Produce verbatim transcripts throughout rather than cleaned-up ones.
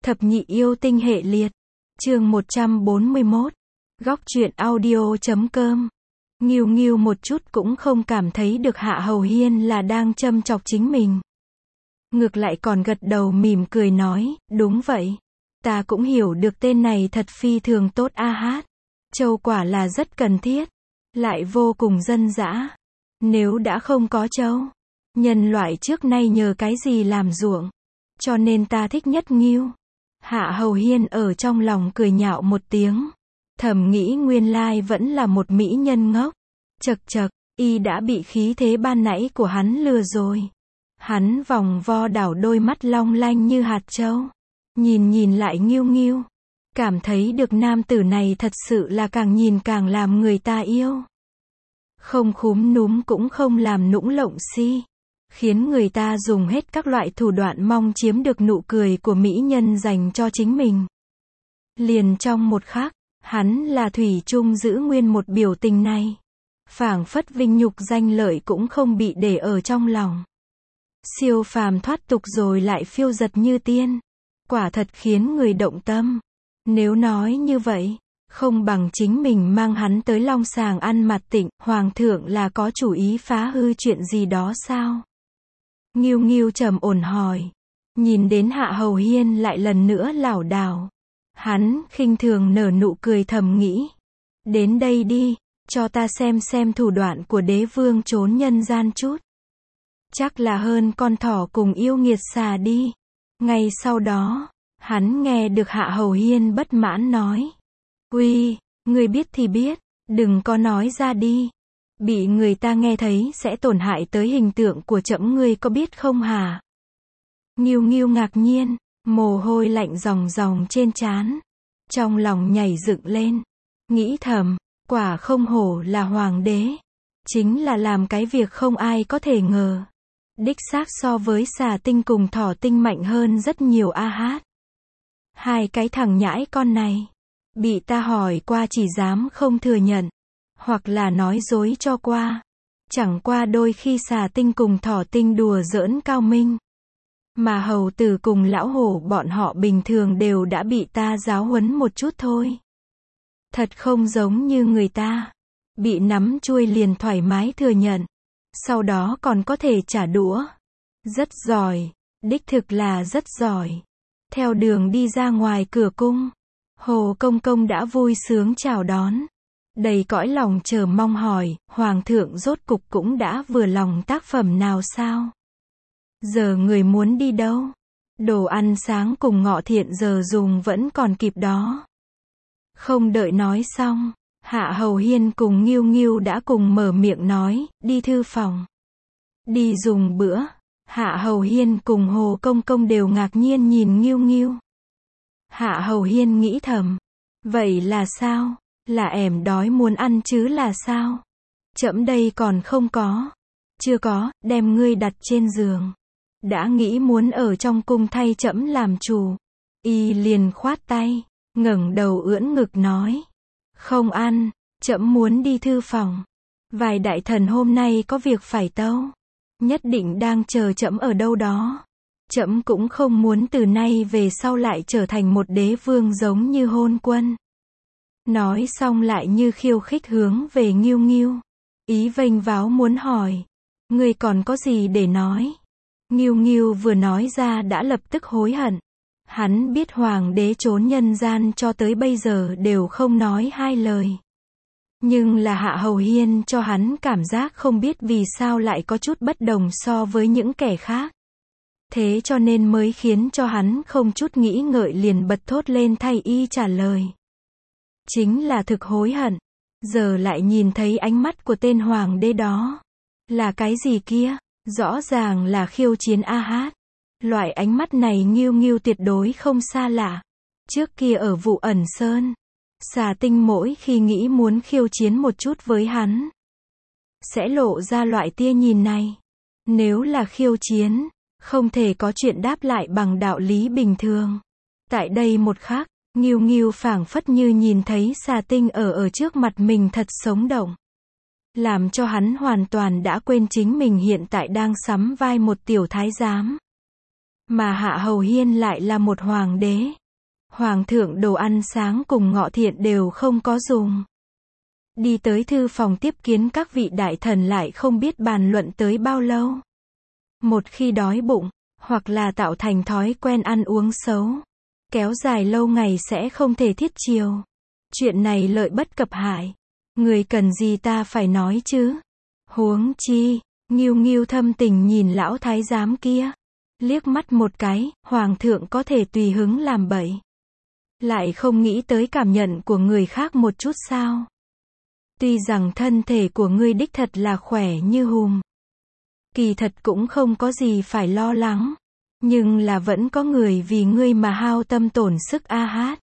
Thập nhị yêu tinh hệ liệt. Chương một trăm bốn mươi mốt. Góc truyện audio chấm com. Nghiêu Nghiêu một chút cũng không cảm thấy được Hạ Hầu Hiên là đang châm chọc chính mình. Ngược lại còn gật đầu mỉm cười nói, đúng vậy. Ta cũng hiểu được tên này thật phi thường tốt a hát. Châu quả là rất cần thiết. Lại vô cùng dân dã. Nếu đã không có châu, nhân loại trước nay nhờ cái gì làm ruộng. Cho nên ta thích nhất Nghiêu. Hạ Hầu Hiên ở trong lòng cười nhạo một tiếng. Thầm nghĩ nguyên lai vẫn là một mỹ nhân ngốc. Chật chật, y đã bị khí thế ban nãy của hắn lừa rồi. Hắn vòng vo đảo đôi mắt long lanh như hạt châu. Nhìn nhìn lại Nghiêu Nghiêu. Cảm thấy được nam tử này thật sự là càng nhìn càng làm người ta yêu. Không khúm núm cũng không làm nũng lộng si. Khiến người ta dùng hết các loại thủ đoạn mong chiếm được nụ cười của mỹ nhân dành cho chính mình. Liền trong một khắc, hắn là thủy chung giữ nguyên một biểu tình này. Phảng phất vinh nhục danh lợi cũng không bị để ở trong lòng. Siêu phàm thoát tục rồi lại phiêu dật như tiên. Quả thật khiến người động tâm. Nếu nói như vậy, không bằng chính mình mang hắn tới Long Sàng ăn mặt Tịnh, Hoàng thượng là có chủ ý phá hư chuyện gì đó sao? Nghiêu Nghiêu trầm ổn hỏi. Nhìn đến Hạ Hầu Hiên lại lần nữa lảo đảo. Hắn khinh thường nở nụ cười thầm nghĩ. Đến đây đi, cho ta xem xem thủ đoạn của đế vương trốn nhân gian chút. Chắc là hơn con thỏ cùng yêu nghiệt xà đi. Ngay sau đó, hắn nghe được Hạ Hầu Hiên bất mãn nói. Uy, ngươi biết thì biết, đừng có nói ra đi. Bị người ta nghe thấy sẽ tổn hại tới hình tượng của trẫm, ngươi có biết không hả? Nghiêu Nghiêu ngạc nhiên, mồ hôi lạnh ròng ròng trên trán. Trong lòng nhảy dựng lên. Nghĩ thầm, quả không hổ là hoàng đế. Chính là làm cái việc không ai có thể ngờ. Đích xác so với xà tinh cùng thỏ tinh mạnh hơn rất nhiều a hát. Hai cái thằng nhãi con này. Bị ta hỏi qua chỉ dám không thừa nhận. Hoặc là nói dối cho qua. Chẳng qua đôi khi xà tinh cùng thỏ tinh đùa giỡn cao minh. Mà hầu tử cùng lão hổ bọn họ bình thường đều đã bị ta giáo huấn một chút thôi. Thật không giống như người ta. Bị nắm chuôi liền thoải mái thừa nhận. Sau đó còn có thể trả đũa. Rất giỏi. Đích thực là rất giỏi. Theo đường đi ra ngoài cửa cung. Hồ Công Công đã vui sướng chào đón. Đầy cõi lòng chờ mong hỏi, Hoàng thượng rốt cục cũng đã vừa lòng tác phẩm nào sao? Giờ người muốn đi đâu? Đồ ăn sáng cùng ngọ thiện giờ dùng vẫn còn kịp đó. Không đợi nói xong, Hạ Hầu Hiên cùng Nghiêu Nghiêu đã cùng mở miệng nói, đi thư phòng. Đi dùng bữa. Hạ Hầu Hiên cùng Hồ Công Công đều ngạc nhiên nhìn Nghiêu Nghiêu. Hạ Hầu Hiên nghĩ thầm. Vậy là sao? Là ẻm đói muốn ăn chứ là sao? Trẫm đây còn không có. Chưa có, đem ngươi đặt trên giường. Đã nghĩ muốn ở trong cung thay trẫm làm chủ. Y liền khoát tay, ngẩng đầu ưỡn ngực nói. Không ăn, trẫm muốn đi thư phòng. Vài đại thần hôm nay có việc phải tâu. Nhất định đang chờ trẫm ở đâu đó. Trẫm cũng không muốn từ nay về sau lại trở thành một đế vương giống như Hôn Quân. Nói xong lại như khiêu khích hướng về Nghiêu Nghiêu. Ý vênh váo muốn hỏi. Ngươi còn có gì để nói? Nghiêu Nghiêu vừa nói ra đã lập tức hối hận. Hắn biết hoàng đế trốn nhân gian cho tới bây giờ đều không nói hai lời. Nhưng là Hạ Hầu Hiên cho hắn cảm giác không biết vì sao lại có chút bất đồng so với những kẻ khác. Thế cho nên mới khiến cho hắn không chút nghĩ ngợi liền bật thốt lên thay y trả lời. Chính là thực hối hận. Giờ lại nhìn thấy ánh mắt của tên hoàng đế đó. Là cái gì kia? Rõ ràng là khiêu chiến a hát. Loại ánh mắt này Nghiêu Nghiêu tuyệt đối không xa lạ. Trước kia ở Vụ Ẩn Sơn, xà tinh mỗi khi nghĩ muốn khiêu chiến một chút với hắn, sẽ lộ ra loại tia nhìn này. Nếu là khiêu chiến, không thể có chuyện đáp lại bằng đạo lý bình thường. Tại đây một khắc, Nghiêu Nghiêu phảng phất như nhìn thấy xà tinh ở ở trước mặt mình thật sống động. Làm cho hắn hoàn toàn đã quên chính mình hiện tại đang sắm vai một tiểu thái giám. Mà Hạ Hầu Hiên lại là một hoàng đế. Hoàng thượng đồ ăn sáng cùng ngọ thiện đều không có dùng. Đi tới thư phòng tiếp kiến các vị đại thần lại không biết bàn luận tới bao lâu. Một khi đói bụng, hoặc là tạo thành thói quen ăn uống xấu, kéo dài lâu ngày sẽ không thể thiết chiều. Chuyện này lợi bất cập hại. Người cần gì ta phải nói chứ? Huống chi, Ngưu Ngưu thâm tình nhìn lão thái giám kia. Liếc mắt một cái, hoàng thượng có thể tùy hứng làm bậy. Lại không nghĩ tới cảm nhận của người khác một chút sao? Tuy rằng thân thể của ngươi đích thật là khỏe như hùm. Kỳ thật cũng không có gì phải lo lắng. Nhưng là vẫn có người vì ngươi mà hao tâm tổn sức a hát.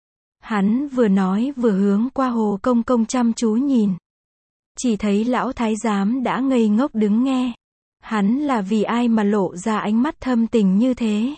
Hắn vừa nói vừa hướng qua Hồ Công Công chăm chú nhìn. Chỉ thấy lão thái giám đã ngây ngốc đứng nghe. Hắn là vì ai mà lộ ra ánh mắt thâm tình như thế?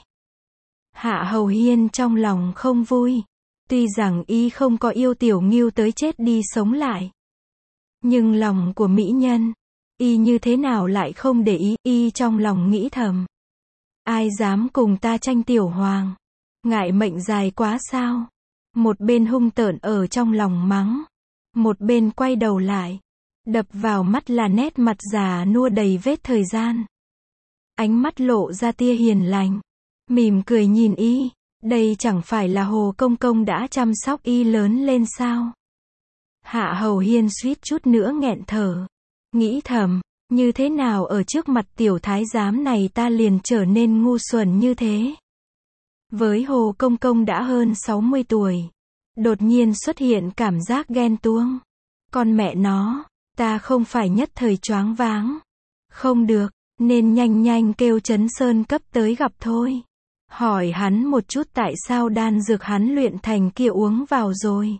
Hạ Hầu Hiên trong lòng không vui. Tuy rằng y không có yêu Tiểu Ngưu tới chết đi sống lại. Nhưng lòng của mỹ nhân, y như thế nào lại không để ý, y trong lòng nghĩ thầm. Ai dám cùng ta tranh tiểu hoàng? Ngại mệnh dài quá sao? Một bên hung tợn ở trong lòng mắng. Một bên quay đầu lại. Đập vào mắt là nét mặt già nua đầy vết thời gian. Ánh mắt lộ ra tia hiền lành. Mỉm cười nhìn y. Đây chẳng phải là Hồ Công Công đã chăm sóc y lớn lên sao? Hạ Hầu Hiên suýt chút nữa nghẹn thở. Nghĩ thầm, như thế nào ở trước mặt tiểu thái giám này ta liền trở nên ngu xuẩn như thế? Với Hồ Công Công đã hơn sáu mươi tuổi. Đột nhiên xuất hiện cảm giác ghen tuông. Con mẹ nó, ta không phải nhất thời choáng váng. Không được, nên nhanh nhanh kêu Trấn Sơn cấp tới gặp thôi. Hỏi hắn một chút tại sao đan dược hắn luyện thành kia uống vào rồi.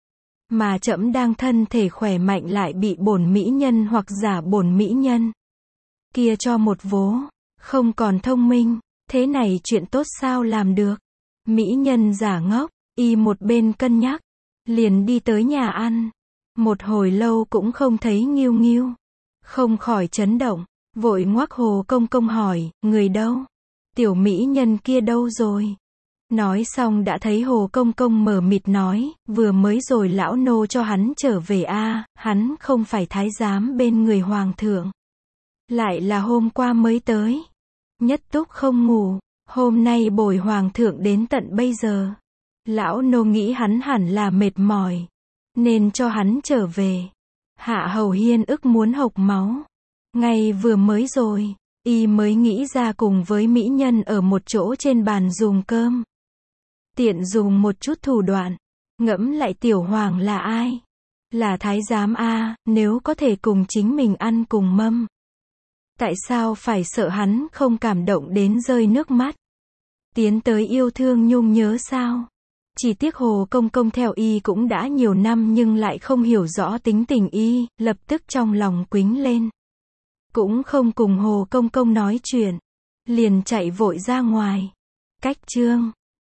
Mà trẫm đang thân thể khỏe mạnh lại bị bổn mỹ nhân hoặc giả bổn mỹ nhân kia cho một vố, không còn thông minh, thế này chuyện tốt sao làm được. Mỹ nhân giả ngốc, y một bên cân nhắc, liền đi tới nhà ăn. Một hồi lâu cũng không thấy Ngưu Ngưu, không khỏi chấn động, vội ngoắc Hồ Công Công hỏi, người đâu? Tiểu mỹ nhân kia đâu rồi? Nói xong đã thấy Hồ Công Công mờ mịt nói, vừa mới rồi lão nô cho hắn trở về a, hắn không phải thái giám bên người hoàng thượng. Lại là hôm qua mới tới. Nhất túc không ngủ, hôm nay bồi hoàng thượng đến tận bây giờ. Lão nô nghĩ hắn hẳn là mệt mỏi, nên cho hắn trở về. Hạ Hầu Hiên ức muốn hộc máu. Ngay vừa mới rồi, y mới nghĩ ra cùng với mỹ nhân ở một chỗ trên bàn dùng cơm. Tiện dùng một chút thủ đoạn, ngẫm lại tiểu hoàng là ai? Là thái giám a, nếu có thể cùng chính mình ăn cùng mâm. Tại sao phải sợ hắn không cảm động đến rơi nước mắt? Tiến tới yêu thương nhung nhớ sao? Chỉ tiếc Hồ Công Công theo y cũng đã nhiều năm nhưng lại không hiểu rõ tính tình y, lập tức trong lòng quính lên. Cũng không cùng Hồ Công Công nói chuyện, liền chạy vội ra ngoài. Cách chương